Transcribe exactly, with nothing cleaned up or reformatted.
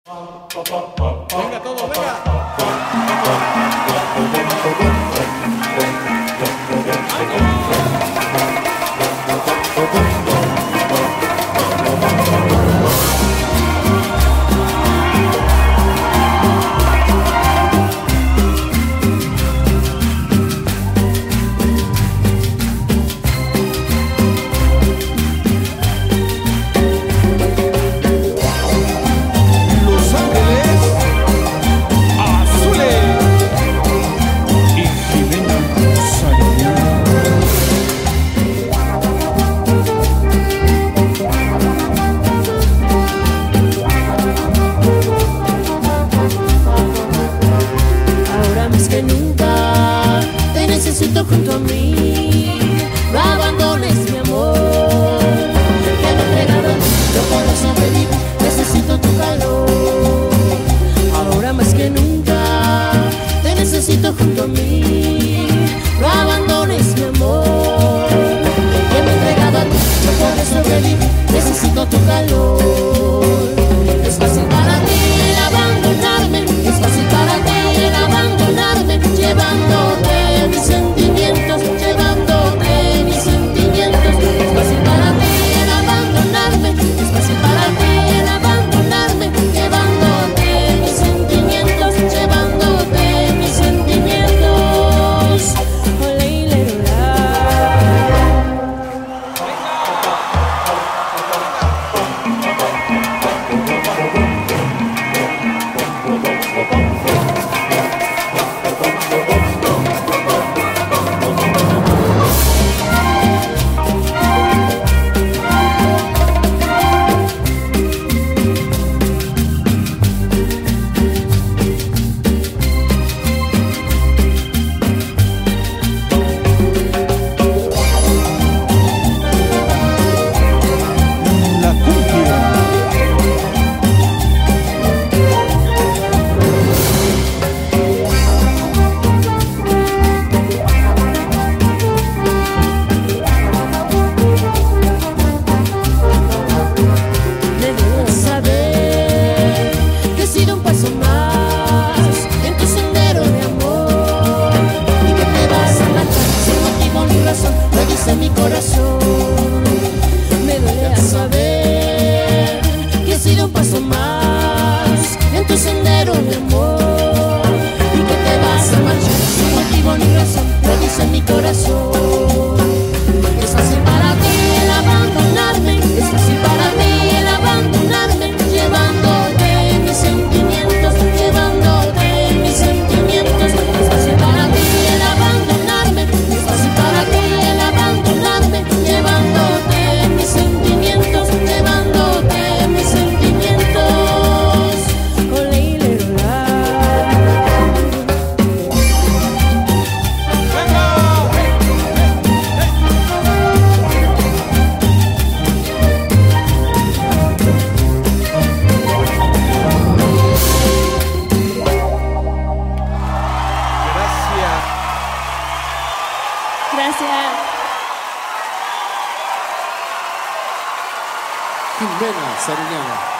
Venga todo, venga. Junto a mí, no abandones mi amor, que me he entregado a ti, no puedo sobrevivir, necesito tu calor. Ahora más que nunca, te necesito junto a mí, no abandones mi amor, que me he entregado a ti, no puedo sobrevivir, necesito tu calor. Es fácil para ti el abandonarme, es fácil para ti el abandonarme, llevándote mis sentimientos, llevándote mis sentimientos. Es fácil para ti el abandonarme, es fácil para ti el abandonarme, llevándote mis sentimientos, llevándote mis sentimientos. Ole, le, mi corazón. Me duele saber que he sido un paso más en tu sendero de amor y que te vas a marchar sin motivo ni razón, lo dice mi corazón. Es fácil para ti el abandonarme, es fácil para mí el abandonarme, llevándote mis sentimientos, llevándote mis sentimientos. Es fácil para ti el abandonarme, es fácil para ti el abandonarme, llevándote mis sentimientos, llevándote mis sentimientos. Ole, le, la. Gracias. Gracias. Jimena Sariñana.